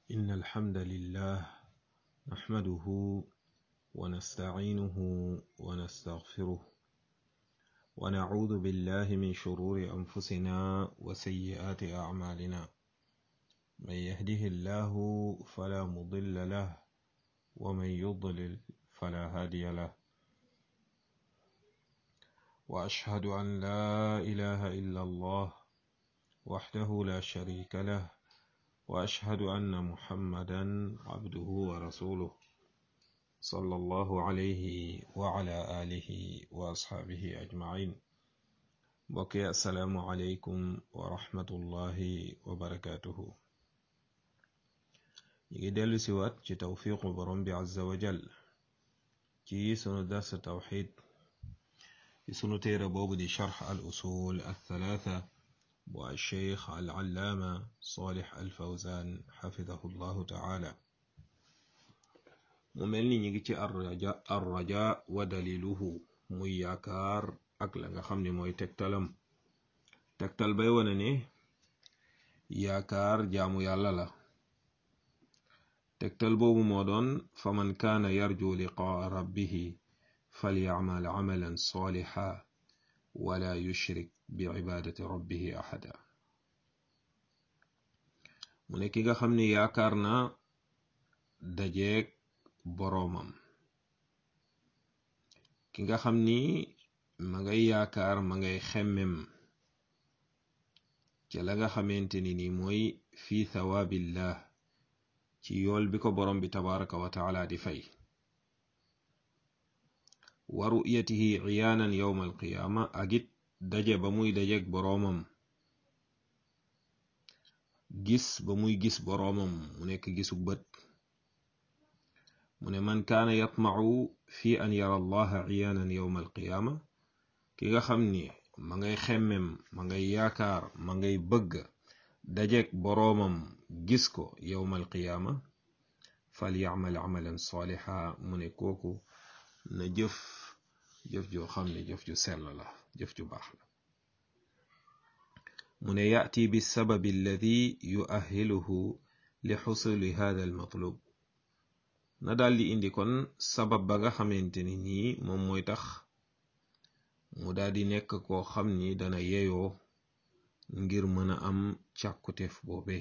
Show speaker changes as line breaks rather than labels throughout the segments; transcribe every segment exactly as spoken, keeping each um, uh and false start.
إن الحمد لله نحمده ونستعينه ونستغفره ونعوذ بالله من شرور أنفسنا وسيئات أعمالنا من يهده الله فلا مضل له ومن يضلل فلا هادي له وأشهد أن لا إله إلا الله وحده لا شريك له وأشهد أن محمدا عبده ورسوله صلى الله عليه وعلى آله وأصحابه أجمعين بقي السلام عليكم ورحمة الله وبركاته يدل سوات توفيق برم عز وجل كي سنو درس التوحيد سنو تير بوب دي شرح الأصول الثلاثة والشيخ العلامة صالح الفوزان حفظه الله تعالى مملني نيجي الرجاء الرجاء ودليله موي ياكار ak la nga xam ne mooy tegtalam tegtal bay wane ne yaakaar jaamu yàlla la tegtal boobu moo doon fa man kaana yarju liqaa rabbihi falyacmal camalan saliha wala yushrik bi cibaadati rabbihi axada mu ne ki nga xam ne yaakaar na dajeeg boroomam ki nga xam ni ma ngay yaakaar ma ngay xemmem ca la nga xamante ni ni mooy fi thawaabillah ci yool bi ko borom bi tabaraka wa taala di fay wa ru'yatihi iyaanan yowma alqiyaama ak it daje ba muy dajeeg boroomam gis ba muy gis boroomam mu nekk gisu bët mu ne man kaana yatmacu fi an yara allaha iyaanan yowma alqiyaama ki nga xam ni ma ngay xemmem ma ngay yaakaar ma ngay bëgg dajeek boroomam gis ko yowmal qiyaama fal yacmal camalan saalixa mu ne kooku na jëf jëf joo xam ne jëf ju sell la jëf ju baax la mu ne yaati bisababi alladi yuahiluhu li xusuli hada almatlub na daal di indi kon sabab ba nga xamante ni nii moom mooy tax mu daal di nekk koo xam ni dana yeyoo ngir mën a am càkkuteef boobe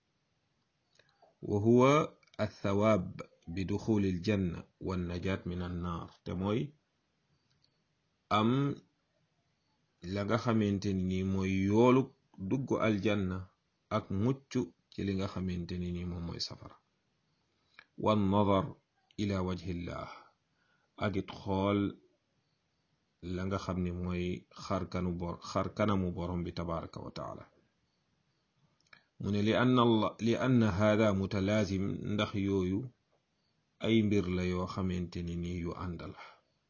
wa huwa althawaab bi duxuli aljanna wan najaat min annaar te mooy am la nga xamante ni mooy yoolu dugg aljanna ak mucc ci li nga xamante ni ni moom mooy safara wan nadar ila wajhillah ak it xool la nga xam ni mooy xarkanu bor xar kanamu borom bi tabaraka wa taala mu ne li anna allah li anna hada mutalaazim ndax yooyu ay mbir la yoo xamante ni nii yu ànd la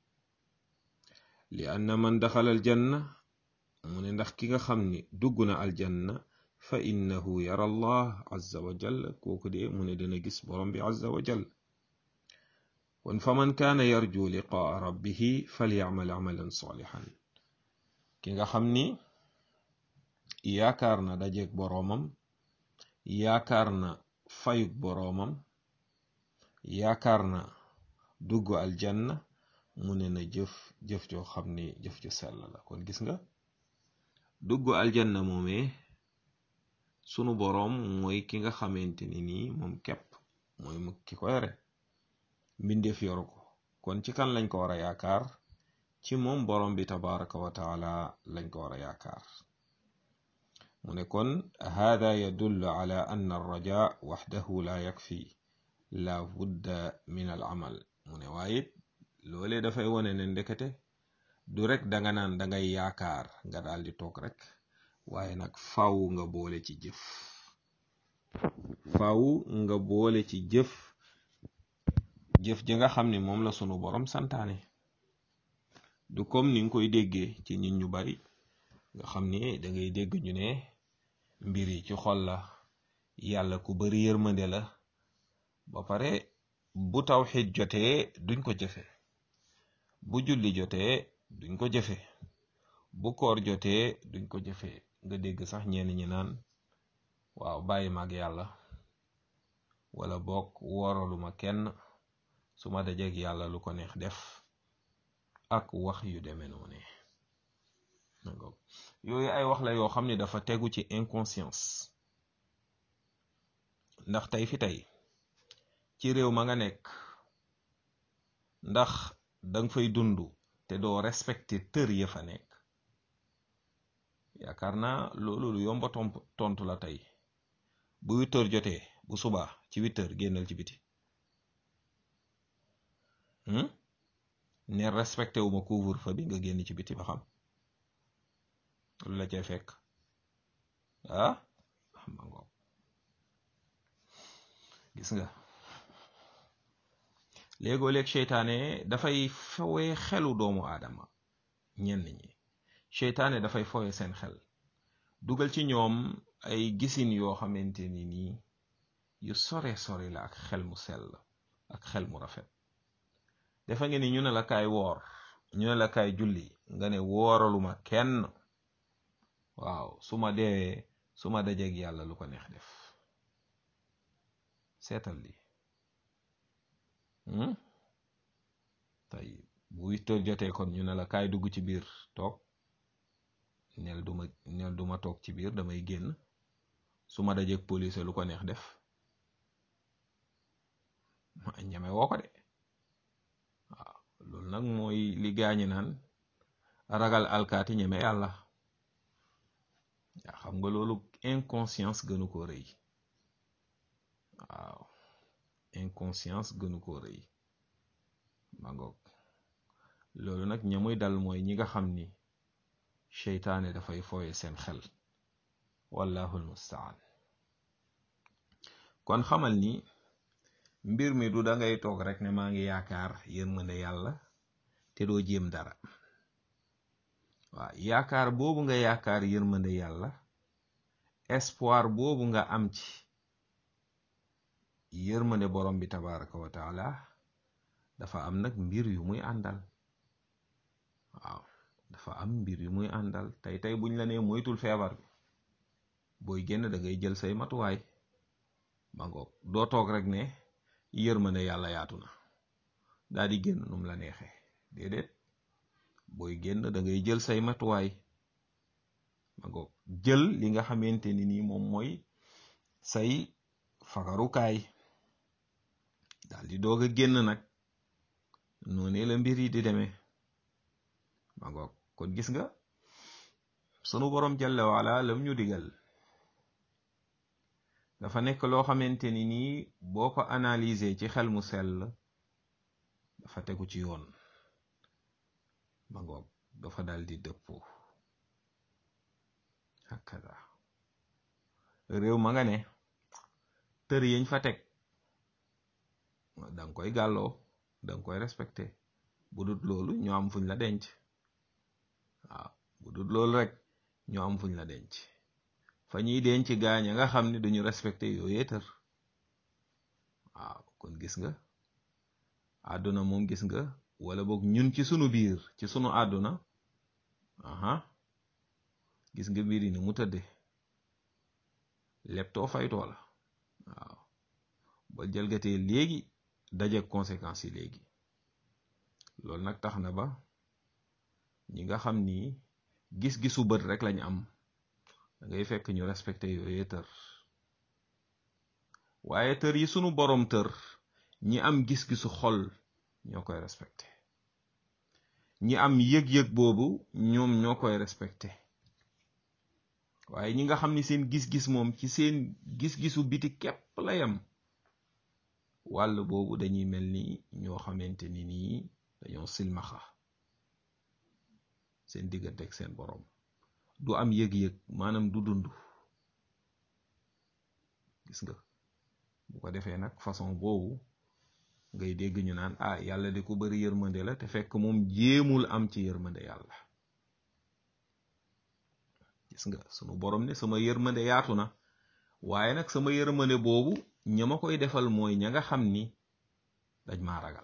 li anna man daxala aljanna mu ne ndax ki nga xam ni dugg na aljanna fa innahu yara allah azza wa jal kooku de mu ne dana gis borom bi azza wa jal kon fa man kaana yarju liqaa rabbihi falyacmal camalan saalixan ki nga xam ni yaakaar na dajeeg boroomam yaakaar na fayug boroomam yaakaar na dugg aljanna mu ne na jëf jëf joo xam ni jëf ju sell la kon gis nga dugg aljanna moomee sunu boroom mooy ki nga xamante ni nii moom képp mooy mu ki ko yore mbindeef yoru ko kon ci kan lañ ko war a yaakaar ci moom borom bi tabaraka wa taala lañ ko war a yaakaar mu ne kon hada yadullu ala anna arraja waxdahu la yakfi la budda min al amal mu ne waaye loolee dafay wone ne ndekete du rek danga naan dangay yaakaar nga daal di toog rek waaye nag faw nga boole ci jëf faw nga boole ci jëf jëf ji nga xam ni moom la sunu borom santaane du comme ni nga koy déggee ci nit ñu bari nga xam ni da ngay dégg ñu ne mbir yi ci xol la yàlla ku bari yërmande la ba pare bu tawxiid jotee duñ ko jëfe bu julli jotee duñ ko jëfe bu koor jotee duñ ko jëfe nga dégg sax ñenn ñi naan waaw bàyyi mag yàlla wala bokk wooraluma kenn su ma dajeeg yàlla lu ko neex def ak wax yu demee noonu yooyu ay wax la yoo xam ne dafa tegu ci inconscience. ndax tey fi tey ci réew ma nga nekk ndax danga fay dund te doo respecté tër ya fa nekk? yaakaar naa loolu lu yomba tontu la tey. bu huit heures jotee bu subaa ci huit heures génnal ci biti ne respecté wu ma couvre-feu bi nga génn ci biti ba xam lu la cay fekk. ah ma ngoog gis nga léegoo léeg seytaane dafay fowee xelu doomu aadama. ñenn ñi seytaane dafay fowee seen xel dugal ci ñoom ay gisin yoo xamante ni nii yu sore sore la ak xel mu sell ak xel mu rafet. defe nga ni ñu ne la kaay woor, ñu ne la kaay julli, nga ne wooraluma kenn. waaw su ma deewee su ma dajeeg yàlla lu ko neex def. seetal li tey bu huit heures jotee kon ñu ne la kaay dugg ci biir toog, neel duma neel duma toog ci biir damay génn. su ma dajeeg police lu ko neex def. ñeme woo ko de. waaw loolu nag mooy li gaañi naan ragal alkaati ñeme yàlla. yaa xam nga loolu inconscience gënu ko rëy. waaw inconscience gënu ko rëy. ma ngoog loolu nag ña muy dal mooy ñi nga xam ni seytaane dafay fooye seen xel. wallahu almustaan. kon xamal ni mbir mi du dangay toog rek ne maa ngi yaakaar yërmande yàlla te doo jéem dara. waaw yaakaar boobu nga yaakaar yërmande yàlla, espoir boobu nga am ci yërmande borom bi tabaraka wa taala, dafa am nag mbir yu muy àndal. waaw dafa am mbir yu muy àndal. tey tey buñ la nee moytul feebar bi, booy génn da ngay jël say matuwaay. ma ngoog doo toog rek ne yërmande yàlla yaatu na daal di génn num la neexee. déedéet, booy génn da ngay jël say matuwaay. ma ngoog jël li nga xamante ni nii moom mooy say fagarukaay daal di doog a génn nag. noonu la mbir yi di demee. ma ngoog kon gis nga sunu borom jalla waala lam ñu digal dafa nekk loo xamante ni nii boo ko analyser ci xel mu sell dafa tegu ci yoon. ma ngoog dafa dal di dëppoo. hakada réew ma nga ne tër yañ fa teg danga koy gàlloo, danga koy respecté. bu dut loolu ñoo am fuñ la denc. waaw bu dut loolu rek ñoo am fuñ la denc. fa ñuy denc gaaña nga xam ne duñu respecté yooyee tër. waaw kon gis nga àdduna moom gis nga, wala boog ñun ci sunu biir ci sunu àdduna aha gis nga mbir yi ni mu tëdde leptoo faytoo la. waaw ba jalgatee léegi dajeeg conséquences yi léegi. loolu nag tax na ba ñi nga xam ni gis-gisu bët rek lañ am, da ngay fekk ñu respecté yooyee tër. waaye tër yi sunu borom tër, ñi am gis-gisu xol ñoo koy respecté. ñi am yëg-yëg boobu ñoom ñoo koy respecté. waaye ñi nga xam ni seen gis-gis moom ci seen gis-gisu biti képp la yam, wàll boobu dañuy mel ni ñoo xamante ni nii dañoo silmaxa seen diggante ak seen borom. du am yëg-yëg, maanaam du dund. gis nga bu ko defee nag façon boobu ngay dégg ñu naan ah yàlla de ku bari yërmande la, te fekk moom jéemul am ci yërmande yàlla. gis nga sunu borom ne sama yërmande yaatu na, waaye nag sama yërmande boobu ña ma koy defal mooy ña nga xam ni dañ maa ragal.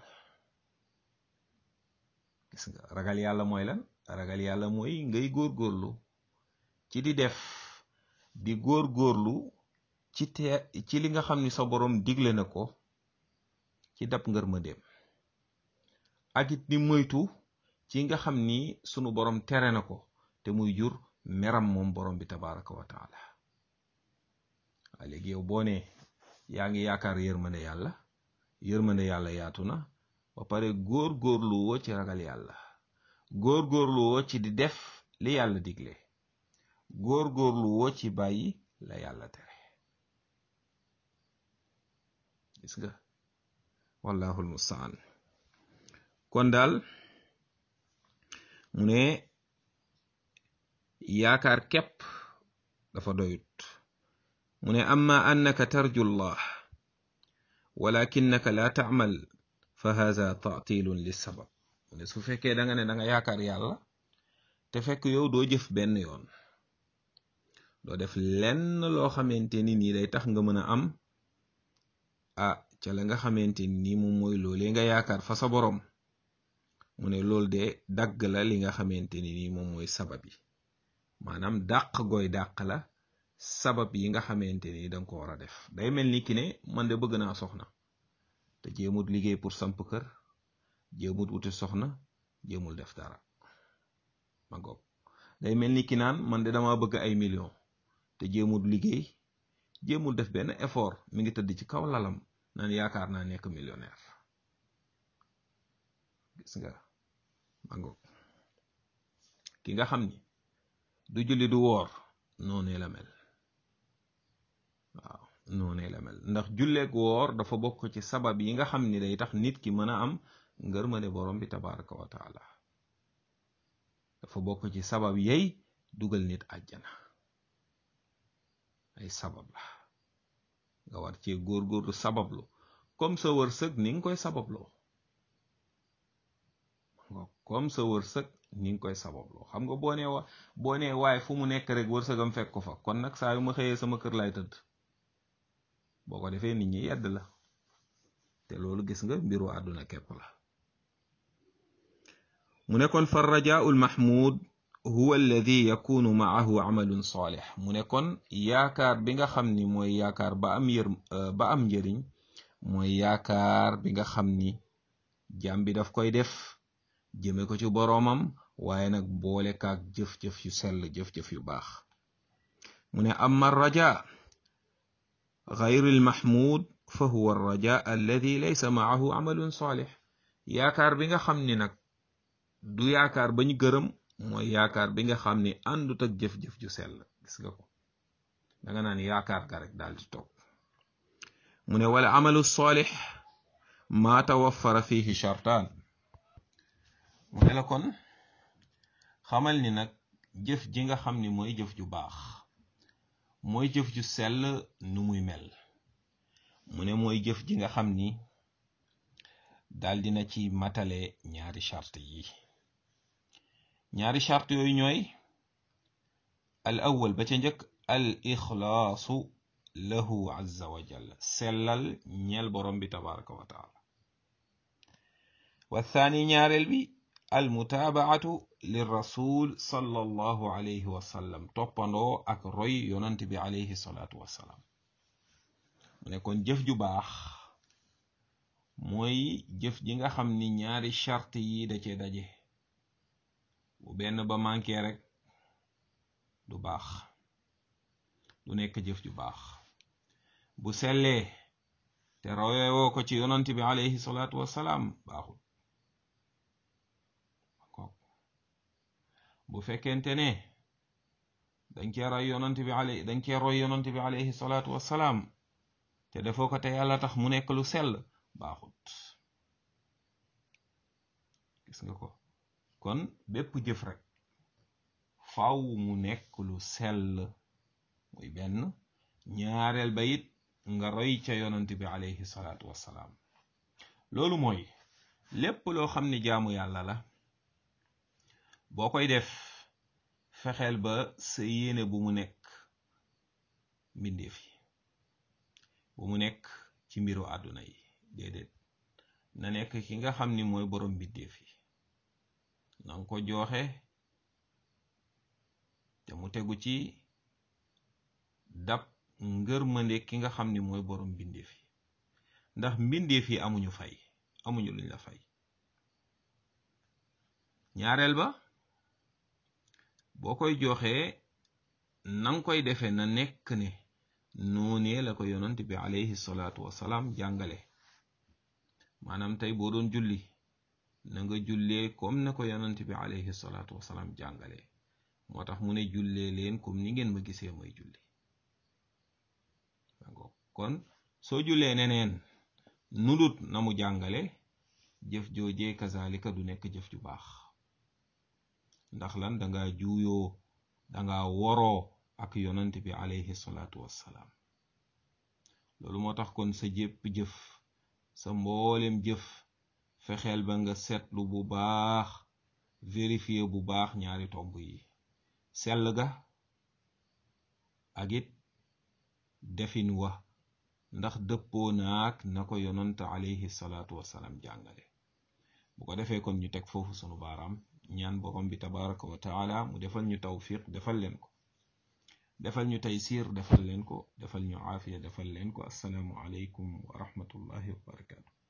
gis nga ragal yàlla mooy lan? ragal yàlla mooy ngay góorgóorlu ci di def di góorgóorlu ci te ci li nga xam ni sa borom digle na ko ci dab ngërmandeem ak it di moytu ci nga xam ni sunu borom tere na ko te muy jur meram moom borom bi tabaraka wa taala waa léegi yow boo ne yaa ngi yaakaar yërmande yàlla yërmande yàlla yaatu na ba pare góor góorlu woo ci ragal yàlla góor góorlu woo ci di def li yàlla digle góor góorlu woo ci bàyyi la yàlla tere gis nga wallahu almustaan kon daal mu ne yaakaar képp dafa doyut mu ne amma annaka tarju llah walakinnaka la taamal fa haza taatilun lissabab mu ne su fekkee da nga ne da nga yaakaar yàlla te fekk yow doo jëf benn yoon doo def lenn loo xamante ni nii day tax nga mën a am ah ca la nga xamante ni moom mooy loolee nga yaakaar fa sa borom mu ne loolu de dagg la li nga xamante ni nii moom mooy sabab yi maanaam dàq gooy dàq la sabab yi nga xamante ni danga ko war a def day mel ni ki ne man de bëgg naa soxna te jéemut liggéey pour samp kër jéemut wuti soxna jéemul def dara ma ngoog day mel ni ki naan man de dama bëgg ay million te jéemut liggéey jéemul def benn effort mi ngi tëdd ci kaw lalam naan yaakaar naa nekk millionnaire gis nga ma ngoog ki nga xam ni du julli du woor noonee la mel waaw noonee la mel ndax julleek woor dafa bokk ci sabab yi nga xam ni day tax nit ki mën a am ngërmande borom bi tabaraka wa taala dafa bokk ci sabab yey dugal nit àjjana ay sabab la nga war cee góorgóorlu sabablu comme sa wërsëg ni nga koy sababloo comme sa wërsëg ni nga koy sababloo xam nga boo nee wa boo nee waaye fu mu nekk rek wërsëgam fekk ko fa kon nag saa yu ma xëyee sama kër lay tëdd boo ko defee nit ñi yedd la te loolu gis nga mbiru àdduna képp la mu ne kon fa rajaau lmahmud huwa alladi yakunu maahu amalun salih mu ne kon yaakaar bi nga xam ni mooy yaakaar ba am yër ba am njëriñ mooy yaakaar bi nga xam ni jaam bi daf koy def jëme ko ci boroomam waaye nag boole kaak jëf-jëf yu sell jëf-jëf yu baax mu ne amma raja gayru lmahmud fa huwa raja alladi laysa maahu amalun salih yaakaar bi nga xam ni nag du yaakaar bañ gërëm mooy yaakaar bi nga xam ni àndut ak jëf-jëf ju sell gis nga ko da nga naan yaakaar ga rek daal di toog mu ne wala amalu salih ma tawaffara fihi shartaan mu ne la kon xamal ni nag jëf ji nga xam ni mooy jëf ju baax mooy jëf ju sell nu muy mel mu ne mooy jëf ji nga xam ni daal dina ci matale ñaari charte yi ñaari charte yooyu ñooy al awwal ba ca njëkk al ixlaasu lahu azza wa jalla sellal ñeel borom bi tabaraka wa taala wa thani ñaareel bi al mutaabaatu lirrasul sallallahu alayhi wa sallam toppandoo ak roy yonant bi alayhi salaatu wassalaam mu ne kon jëf ju baax mooy jëf ji nga xam ni ñaari charte yi da cee daje bu benn ba manqué rek du baax du nekk jëf ju baax bu sellee te royewoo ko ci yonant bi alayhi salaatu wassalaam baaxul bu fekkente ne dañ cee roy yonant bi alayhi dañ cee roy yonant bi alayhi salaatu wassalaam te defoo ko te yàlla tax mu nekk lu sell baaxut gis nga ko kon bépp jëf rek faaw mu nekk lu sell muy benn ñaareel ba it nga roy ca yonant bi alayhi salaatu wassalaam loolu mooy lépp loo xam ni jaamu yàlla la boo koy def fexeel ba sa yéene bu mu nekk mbindeef yi bu mu nekk ci mbiru àdduna yi déedéet na nekk ki nga xam ni mooy borom mbindeef yi nanga ko jooxe te mu tegu ci dab ngërmande ki nga xam ni mooy borom mbindeef yi ndax mbindeef yi amuñu fay amuñu luñ la fay. ñaareel ba boo koy joxee nang koy defee na nekk ne noonee la ko yonant bi alayhi salaatu wasalaam jàngale. maanaam tey boo doon julli na nga jullee comme na ko yonant bi alayhi salaatu wasalaam jàngale. moo tax mu ne jullee leen comme ni ngeen ma gisee may julli. kon soo jullee neneen nudut na mu jàngale jëf joojee kazalika du nekk jëf ju baax. ndax lan danga juuyoo danga woroo ak yonant bi alayhi salaatu wassalaam. loolu moo tax kon sa jépp jëf sa mboolem jëf fexeel ba nga seetlu bu baax vérifier bu baax ñaari tomb yi sell ga ak it defin wa ndax dëppoo naak na ko yonant alayhi salaatu wassalaam jàngale. bu ko defee kon ñu teg foofu sunu baaraam ñaan borom bi tabaraka wa taala mu defal ñu tawfiq defal leen ko defal ñu taysir defal leen ko defal ñu aafiya defal leen ko. assalaamu alaykum wa rahmatullahi wa barakatuh.